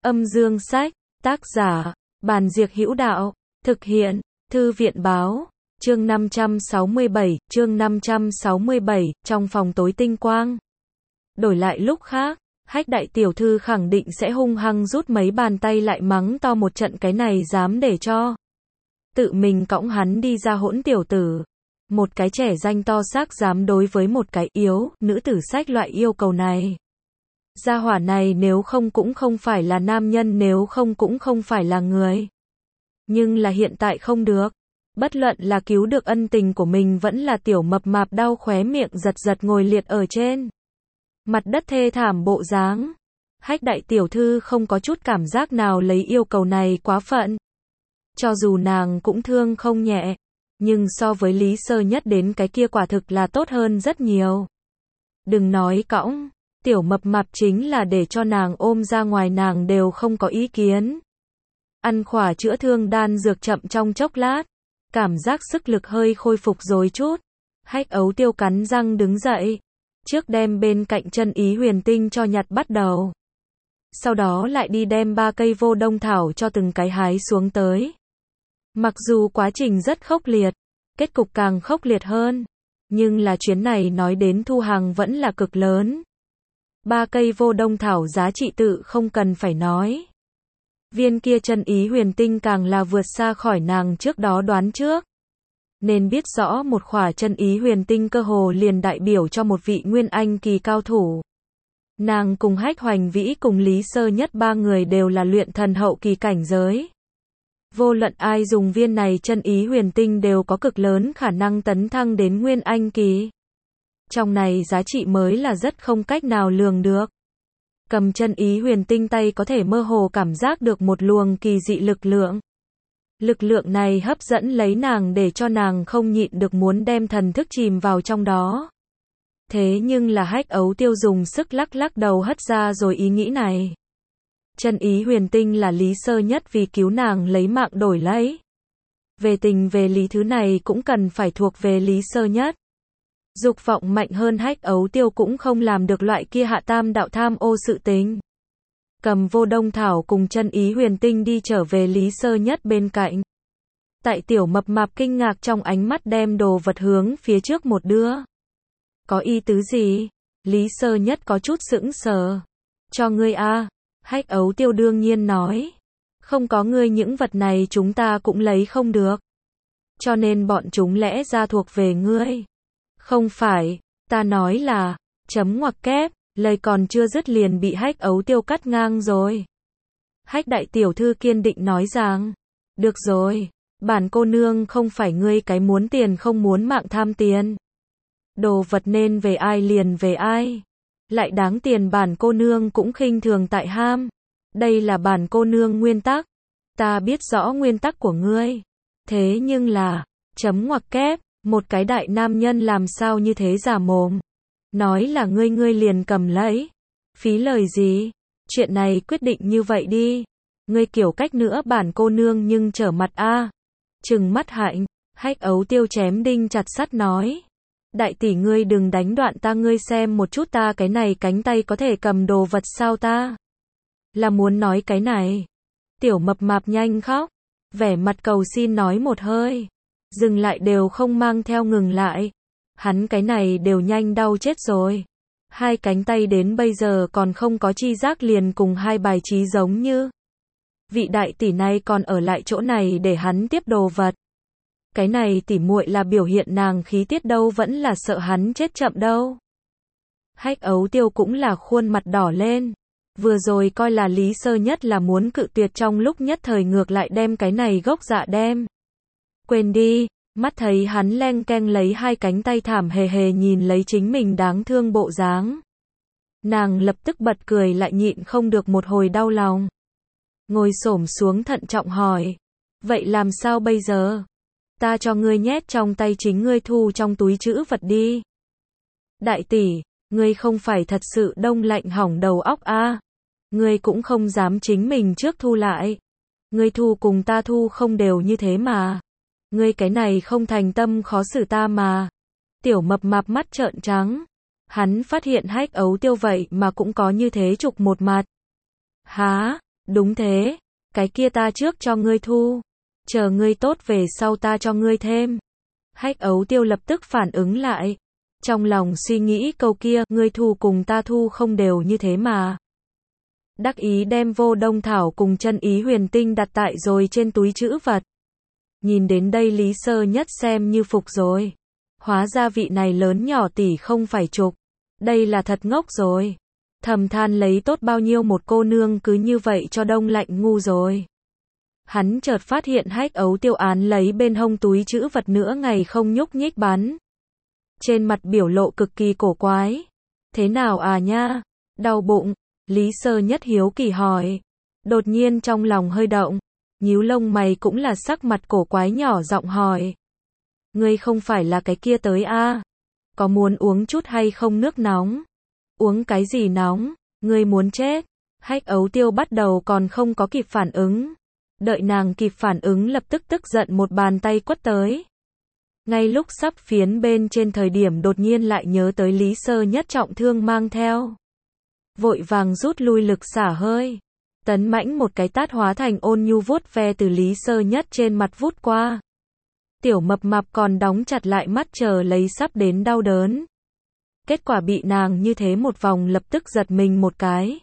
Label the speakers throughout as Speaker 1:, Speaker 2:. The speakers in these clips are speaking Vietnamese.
Speaker 1: Âm dương sách, tác giả, Bàn Diệc Hữu Đạo, thực hiện, Thư viện báo, chương 567, trong phòng tối tinh quang. Đổi lại lúc khác, Hách đại tiểu thư khẳng định sẽ hung hăng rút mấy bàn tay lại mắng to một trận, cái này dám để cho tự mình cõng hắn đi ra hỗn tiểu tử. Một cái trẻ danh to xác dám đối với một cái yếu nữ tử sách loại yêu cầu này. Gia hỏa này nếu không cũng không phải là nam nhân, nếu không cũng không phải là người. Nhưng là hiện tại không được. Bất luận là cứu được ân tình của mình vẫn là tiểu mập mạp đau khóe miệng giật giật ngồi liệt ở trên mặt đất thê thảm bộ dáng. Hách đại tiểu thư không có chút cảm giác nào lấy yêu cầu này quá phận. Cho dù nàng cũng thương không nhẹ, nhưng so với Lý Sơ Nhất đến cái kia quả thực là tốt hơn rất nhiều. Đừng nói cõng, tiểu mập mạp chính là để cho nàng ôm ra ngoài nàng đều không có ý kiến. Ăn khỏa chữa thương đan dược chậm trong chốc lát, cảm giác sức lực hơi khôi phục rồi chút. Hách Ấu Tiêu cắn răng đứng dậy, trước đem bên cạnh chân ý huyền tinh cho nhặt bắt đầu. Sau đó lại đi đem 3 cây vô đông thảo cho từng cái hái xuống tới. Mặc dù quá trình rất khốc liệt, kết cục càng khốc liệt hơn, nhưng là chuyến này nói đến thu hàng vẫn là cực lớn. 3 cây vô đông thảo giá trị tự không cần phải nói. Viên kia chân ý huyền tinh càng là vượt xa khỏi nàng trước đó đoán trước. Nên biết rõ một khỏa chân ý huyền tinh cơ hồ liền đại biểu cho một vị nguyên anh kỳ cao thủ. Nàng cùng Hách Hoành Vĩ cùng Lý Sơ Nhất 3 người đều là luyện thần hậu kỳ cảnh giới. Vô luận ai dùng viên này chân ý huyền tinh đều có cực lớn khả năng tấn thăng đến nguyên anh kỳ. Trong này giá trị mới là rất không cách nào lường được. Cầm chân ý huyền tinh tay có thể mơ hồ cảm giác được một luồng kỳ dị lực lượng. Lực lượng này hấp dẫn lấy nàng để cho nàng không nhịn được muốn đem thần thức chìm vào trong đó. Thế nhưng là Hách Ấu Tiêu dùng sức lắc lắc đầu hất ra rồi ý nghĩ này. Chân ý huyền tinh là Lý Sơ Nhất vì cứu nàng lấy mạng đổi lấy. Về tình về lý thứ này cũng cần phải thuộc về Lý Sơ Nhất. Dục vọng mạnh hơn Hách Ấu Tiêu cũng không làm được loại kia hạ tam đạo tham ô sự tình. Cầm vô đông thảo cùng chân ý huyền tinh đi trở về Lý Sơ Nhất bên cạnh. Tại tiểu mập mạp kinh ngạc trong ánh mắt đem đồ vật hướng phía trước một đưa. Có ý tứ gì? Lý Sơ Nhất có chút sững sờ. Cho ngươi a. Hách Ấu Tiêu đương nhiên nói. Không có ngươi những vật này chúng ta cũng lấy không được. Cho nên bọn chúng lẽ ra thuộc về ngươi. Không phải, ta nói là, chấm ngoặc kép, lời còn chưa dứt liền bị Hách Ấu Tiêu cắt ngang rồi. Hách đại tiểu thư kiên định nói rằng, được rồi, bản cô nương không phải ngươi cái muốn tiền không muốn mạng tham tiền. Đồ vật nên về ai liền về ai. Lại đáng tiền bản cô nương cũng khinh thường tại ham. Đây là bản cô nương nguyên tắc. Ta biết rõ nguyên tắc của ngươi. Thế nhưng là, chấm ngoặc kép, một cái đại nam nhân làm sao như thế giả mồm. Nói là ngươi liền cầm lấy. Phí lời gì? Chuyện này quyết định như vậy đi. Ngươi kiểu cách nữa bản cô nương nhưng trở mặt a. Trừng mắt Hạnh, Hách Ấu Tiêu chém đinh chặt sắt nói. Đại tỷ ngươi đừng đánh đoạn ta, ngươi xem một chút ta cái này cánh tay có thể cầm đồ vật sao ta? Là muốn nói cái này. Tiểu mập mạp nhanh khóc. Vẻ mặt cầu xin nói một hơi. Dừng lại đều không mang theo ngừng lại. Hắn cái này đều nhanh đau chết rồi. 2 cánh tay đến bây giờ còn không có chi giác liền cùng 2 bài trí giống như. Vị đại tỷ này còn ở lại chỗ này để hắn tiếp đồ vật. Cái này tỉ muội là biểu hiện nàng khí tiết đâu vẫn là sợ hắn chết chậm đâu. Hách Ấu Tiêu cũng là khuôn mặt đỏ lên. Vừa rồi coi là Lý Sơ Nhất là muốn cự tuyệt, trong lúc nhất thời ngược lại đem cái này gốc dạ đem. Quên đi, mắt thấy hắn leng keng lấy 2 cánh tay thảm hề hề nhìn lấy chính mình đáng thương bộ dáng. Nàng lập tức bật cười lại nhịn không được một hồi đau lòng. Ngồi xổm xuống thận trọng hỏi. Vậy làm sao bây giờ? Ta cho ngươi nhét trong tay chính ngươi thu trong túi trữ vật đi. Đại tỷ, ngươi không phải thật sự đông lạnh hỏng đầu óc a? Ngươi cũng không dám chính mình trước thu lại. Ngươi thu cùng ta thu không đều như thế mà. Ngươi cái này không thành tâm khó xử ta mà. Tiểu mập mạp mắt trợn trắng. Hắn phát hiện Hách Ấu Tiêu vậy mà cũng có như thế trục một mặt. Há, Đúng thế, cái kia ta trước cho ngươi thu, chờ ngươi tốt về sau ta cho ngươi thêm. Hách Ấu Tiêu lập tức phản ứng lại, trong lòng suy nghĩ câu kia, ngươi thu cùng ta thu không đều như thế mà. Đắc ý đem Vô Đông Thảo cùng chân ý huyền tinh đặt tại rồi trên túi trữ vật. Nhìn đến đây Lý Sơ Nhất xem như phục rồi. Hóa ra vị này lớn nhỏ tỷ không phải chục. Đây là thật ngốc rồi. Thầm than lấy tốt bao nhiêu một cô nương cứ như vậy cho đông lạnh ngu rồi. Hắn chợt phát hiện Hách Ấu Tiêu án lấy bên hông túi trữ vật nữa ngày không nhúc nhích bắn. Trên mặt biểu lộ cực kỳ cổ quái. Thế nào à nha? Đau bụng. Lý Sơ Nhất hiếu kỳ hỏi. Đột nhiên trong lòng hơi động. Nhíu lông mày cũng là sắc mặt cổ quái nhỏ giọng hỏi. Ngươi không phải là cái kia tới a? Có muốn uống chút hay không nước nóng? Uống cái gì nóng? Ngươi muốn chết? Hách Ấu Tiêu bắt đầu còn không có kịp phản ứng. Đợi nàng kịp phản ứng lập tức tức giận một bàn tay quất tới. Ngay lúc sắp phiến bên trên thời điểm đột nhiên lại nhớ tới Lý Sơ Nhất trọng thương mang theo. Vội vàng rút lui lực xả hơi. Tấn mãnh một cái tát hóa thành ôn nhu vuốt ve từ Lý Sơ Nhất trên mặt vút qua. Tiểu mập mạp còn đóng chặt lại mắt chờ lấy sắp đến đau đớn. Kết quả bị nàng như thế một vòng lập tức giật mình một cái.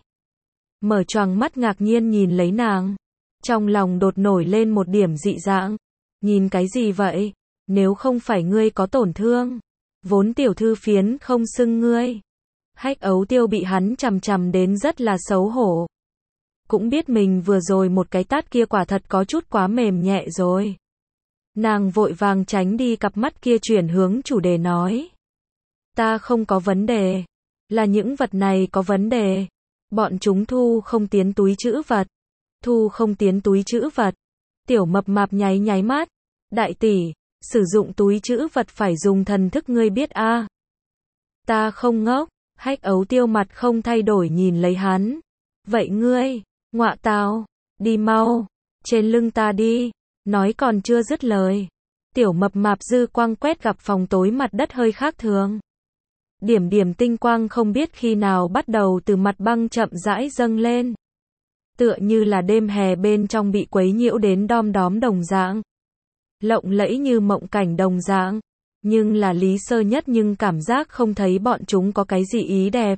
Speaker 1: Mở choàng mắt ngạc nhiên nhìn lấy nàng. Trong lòng đột nổi lên một điểm dị dạng. Nhìn cái gì vậy? Nếu không phải ngươi có tổn thương. Vốn tiểu thư phiến không xưng ngươi. Hách Ấu Tiêu bị hắn chằm chằm đến rất là xấu hổ. Cũng biết mình vừa rồi một cái tát kia quả thật có chút quá mềm nhẹ rồi. Nàng vội vàng tránh đi cặp mắt kia chuyển hướng chủ đề nói. Ta không có vấn đề. Là những vật này có vấn đề. Bọn chúng thu không tiến túi trữ vật. Thu không tiến túi trữ vật. Tiểu mập mạp nháy nháy mắt. Đại tỷ, sử dụng túi trữ vật phải dùng thần thức ngươi biết a? Ta không ngốc. Hách Ấu Tiêu mặt không thay đổi nhìn lấy hắn. Vậy ngươi, ngọa tào, đi mau, trên lưng ta đi. Nói còn chưa dứt lời. Tiểu mập mạp dư quang quét gặp phòng tối mặt đất hơi khác thường. Điểm điểm tinh quang không biết khi nào bắt đầu từ mặt băng chậm rãi dâng lên. Tựa như là đêm hè bên trong bị quấy nhiễu đến đom đóm đồng dạng. Lộng lẫy như mộng cảnh đồng dạng. Nhưng là Lý Sơ Nhất nhưng cảm giác không thấy bọn chúng có cái gì ý đẹp.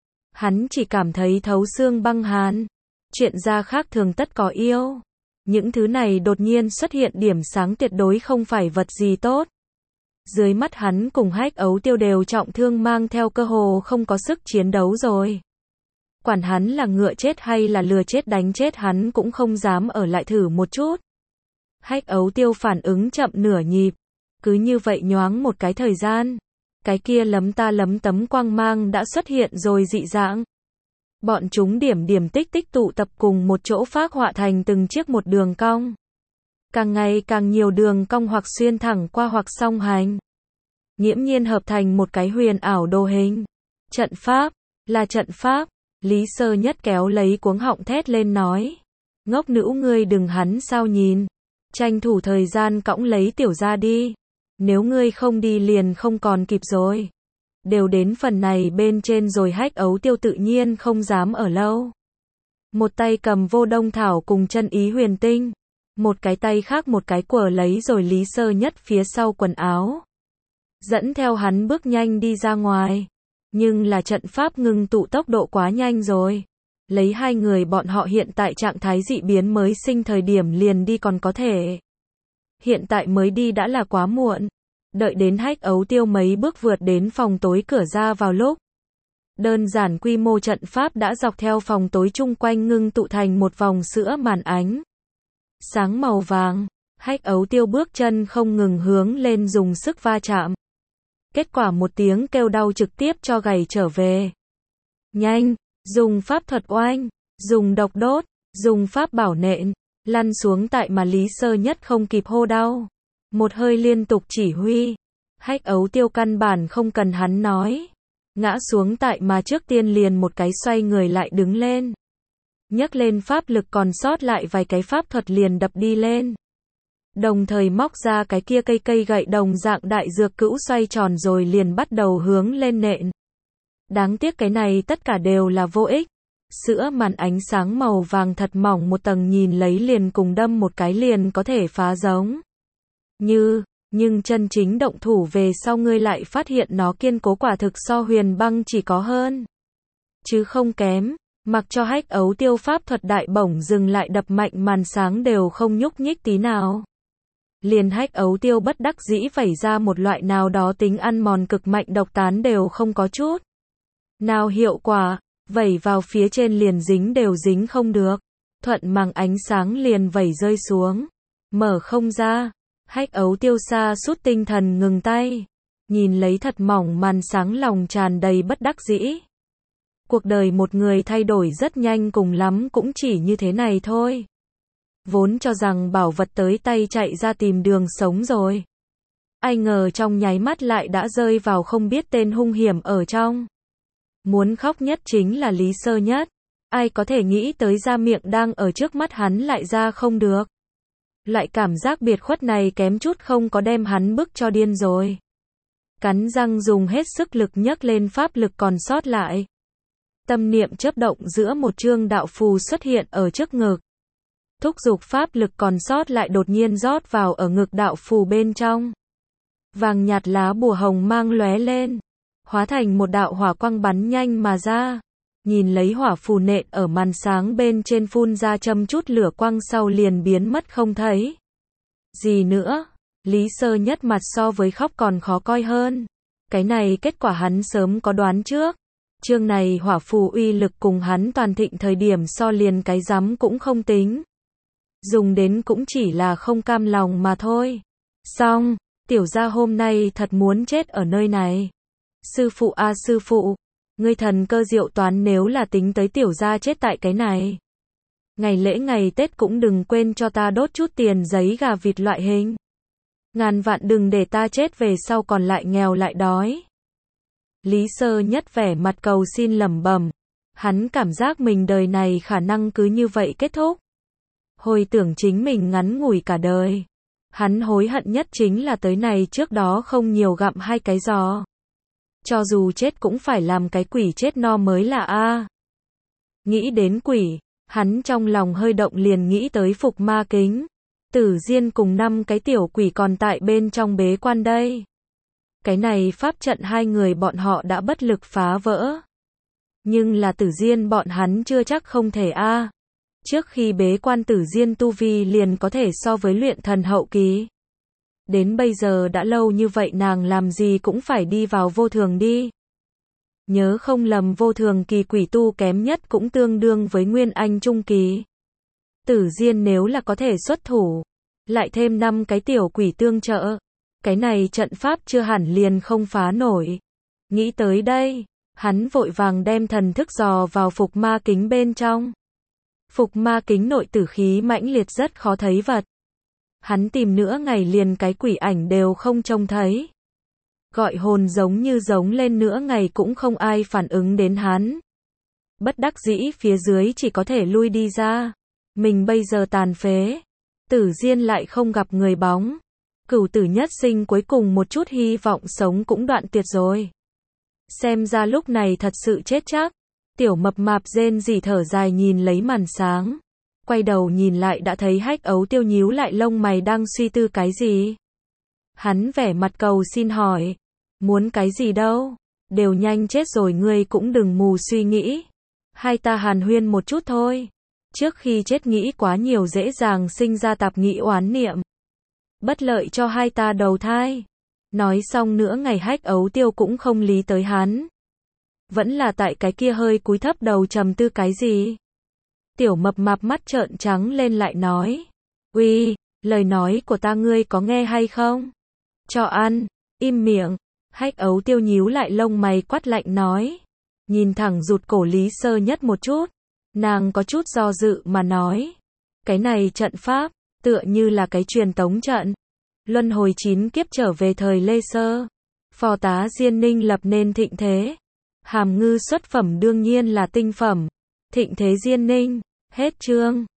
Speaker 1: Hắn chỉ cảm thấy thấu xương băng hàn. Chuyện ra khác thường tất có yêu. Những thứ này đột nhiên xuất hiện điểm sáng tuyệt đối không phải vật gì tốt. Dưới mắt hắn cùng Hách Ấu Tiêu đều trọng thương mang theo cơ hồ không có sức chiến đấu rồi. Quản hắn là ngựa chết hay là lừa chết đánh chết hắn cũng không dám ở lại thử một chút. Hách Ấu Tiêu phản ứng chậm nửa nhịp. Cứ như vậy nhoáng một cái thời gian. Cái kia lấm ta lấm tấm quang mang đã xuất hiện rồi dị dạng. Bọn chúng điểm điểm tích tích tụ tập cùng một chỗ phác họa thành từng chiếc một đường cong. Càng ngày càng nhiều đường cong hoặc xuyên thẳng qua hoặc song hành. Nghiễm nhiên hợp thành một cái huyền ảo đồ hình. Trận pháp, là trận pháp. Lý Sơ Nhất kéo lấy cuống họng thét lên nói. Ngốc nữ ngươi đừng hắn sao nhìn. Tranh thủ thời gian cõng lấy tiểu ra đi. Nếu ngươi không đi liền không còn kịp rồi. Đều đến phần này bên trên rồi. Hách Ấu Tiêu tự nhiên không dám ở lâu. Một tay cầm Vô Đông Thảo cùng chân ý huyền tinh. Một cái tay khác một cái quờ lấy rồi Lý Sơ Nhất phía sau quần áo. Dẫn theo hắn bước nhanh đi ra ngoài. Nhưng là trận pháp ngừng tụ tốc độ quá nhanh rồi. Lấy hai người bọn họ hiện tại trạng thái dị biến mới sinh thời điểm liền đi còn có thể. Hiện tại mới đi đã là quá muộn. Đợi đến Hách Ấu Tiêu mấy bước vượt đến phòng tối cửa ra vào lúc. Đơn giản quy mô trận pháp đã dọc theo phòng tối chung quanh ngưng tụ thành một vòng sữa màn ánh. Sáng màu vàng. Hách Ấu Tiêu bước chân không ngừng hướng lên dùng sức va chạm. Kết quả một tiếng kêu đau trực tiếp cho gầy trở về. Nhanh, dùng pháp thuật oanh, dùng độc đốt, dùng pháp bảo nện, lăn xuống tại mà Lý Sơ Nhất không kịp hô đau. Một hơi liên tục chỉ huy. Hách Ấu Tiêu căn bản không cần hắn nói. Ngã xuống tại mà trước tiên liền một cái xoay người lại đứng lên. Nhấc lên pháp lực còn sót lại vài cái pháp thuật liền đập đi lên. Đồng thời móc ra cái kia cây gậy đồng dạng đại dược cữu xoay tròn rồi liền bắt đầu hướng lên nện. Đáng tiếc cái này tất cả đều là vô ích. Sữa màn ánh sáng màu vàng thật mỏng một tầng nhìn lấy liền cùng đâm một cái liền có thể phá giống. Nhưng chân chính động thủ về sau ngươi lại phát hiện nó kiên cố quả thực so huyền băng chỉ có hơn. Chứ không kém, mặc cho Hách Ấu Tiêu pháp thuật đại bổng dừng lại đập mạnh màn sáng đều không nhúc nhích tí nào. Liền Hách Ấu Tiêu bất đắc dĩ vẩy ra một loại nào đó tính ăn mòn cực mạnh độc tán đều không có chút nào hiệu quả, vẩy vào phía trên liền dính đều dính không được. Thuận màng ánh sáng liền vẩy rơi xuống, mở không ra. Hách Ấu Tiêu sa sút tinh thần ngừng tay, nhìn lấy thật mỏng màn sáng lòng tràn đầy bất đắc dĩ. Cuộc đời một người thay đổi rất nhanh, cùng lắm cũng chỉ như thế này thôi. Vốn cho rằng bảo vật tới tay chạy ra tìm đường sống rồi. Ai ngờ trong nháy mắt lại đã rơi vào không biết tên hung hiểm ở trong. Muốn khóc nhất chính là Lý Sơ Nhất. Ai có thể nghĩ tới ra miệng đang ở trước mắt hắn lại ra không được. Loại cảm giác biệt khuất này kém chút không có đem hắn bức cho điên rồi. Cắn răng dùng hết sức lực nhấc lên pháp lực còn sót lại. Tâm niệm chớp động giữa một chương đạo phù xuất hiện ở trước ngực. Thúc giục pháp lực còn sót lại đột nhiên rót vào ở ngực đạo phù bên trong. Vàng nhạt lá bùa hồng mang lóe lên, hóa thành một đạo hỏa quang bắn nhanh mà ra. Nhìn lấy hỏa phù nện ở màn sáng bên trên phun ra châm chút lửa quang sau liền biến mất không thấy. Gì nữa? Lý Sơ Nhất mặt so với khóc còn khó coi hơn. Cái này kết quả hắn sớm có đoán trước. Chương này hỏa phù uy lực cùng hắn toàn thịnh thời điểm so liền cái rắm cũng không tính. Dùng đến cũng chỉ là không cam lòng mà thôi. Xong, tiểu gia hôm nay thật muốn chết ở nơi này. Sư phụ a sư phụ, ngươi thần cơ diệu toán nếu là tính tới tiểu gia chết tại cái này. Ngày lễ ngày Tết cũng đừng quên cho ta đốt chút tiền giấy gà vịt loại hình. Ngàn vạn đừng để ta chết về sau còn lại nghèo lại đói. Lý Sơ Nhất vẻ mặt cầu xin lẩm bẩm. Hắn cảm giác mình đời này khả năng cứ như vậy kết thúc. Hồi tưởng chính mình ngắn ngủi cả đời. Hắn hối hận nhất chính là tới này trước đó không nhiều gặm hai cái giò. Cho dù chết cũng phải làm cái quỷ chết no mới là a. Nghĩ đến quỷ, hắn trong lòng hơi động liền nghĩ tới Phục Ma Kính. Tử Diên cùng 5 cái tiểu quỷ còn tại bên trong bế quan đây. Cái này pháp trận hai người bọn họ đã bất lực phá vỡ. Nhưng là Tử Diên bọn hắn chưa chắc không thể a. Trước khi bế quan Tử Diên tu vi liền có thể so với luyện thần hậu kỳ. Đến bây giờ đã lâu như vậy nàng làm gì cũng phải đi vào vô thường đi. Nhớ không lầm vô thường kỳ quỷ tu kém nhất cũng tương đương với Nguyên Anh trung kỳ. Tử Diên nếu là có thể xuất thủ, lại thêm 5 cái tiểu quỷ tương trợ, cái này trận pháp chưa hẳn liền không phá nổi. Nghĩ tới đây, hắn vội vàng đem thần thức dò vào Phục Ma Kính bên trong. Phục Ma Kính nội tử khí mãnh liệt rất khó thấy vật. Hắn tìm nửa ngày liền cái quỷ ảnh đều không trông thấy. Gọi hồn giống như giống lên nửa ngày cũng không ai phản ứng đến hắn. Bất đắc dĩ phía dưới chỉ có thể lui đi ra. Mình bây giờ tàn phế. Tử Diên lại không gặp người bóng. Cửu tử nhất sinh cuối cùng một chút hy vọng sống cũng đoạn tuyệt rồi. Xem ra lúc này thật sự chết chắc. Tiểu mập mạp rên rỉ thở dài nhìn lấy màn sáng. Quay đầu nhìn lại đã thấy Hách Ấu Tiêu nhíu lại lông mày đang suy tư cái gì. Hắn vẻ mặt cầu xin hỏi. Muốn cái gì đâu. Đều nhanh chết rồi ngươi cũng đừng mù suy nghĩ. Hai ta hàn huyên một chút thôi. Trước khi chết nghĩ quá nhiều dễ dàng sinh ra tạp nghĩ oán niệm. Bất lợi cho hai ta đầu thai. Nói xong nữa ngày Hách Ấu Tiêu cũng không lý tới hắn. Vẫn là tại cái kia hơi cúi thấp đầu trầm tư cái gì. Tiểu mập mạp mắt trợn trắng lên lại nói. Uy, lời nói của ta ngươi có nghe hay không? Cho ăn, im miệng. Hách Ấu Tiêu nhíu lại lông mày quát lạnh nói. Nhìn thẳng rụt cổ Lý Sơ Nhất một chút. Nàng có chút do dự mà nói. Cái này trận pháp, tựa như là cái truyền tống trận. Luân hồi 9 kiếp trở về thời Lê Sơ. Phò tá Diên Ninh lập nên thịnh thế. Hàm ngư xuất phẩm đương nhiên là tinh phẩm. Thịnh thế Diên Ninh. Hết chương.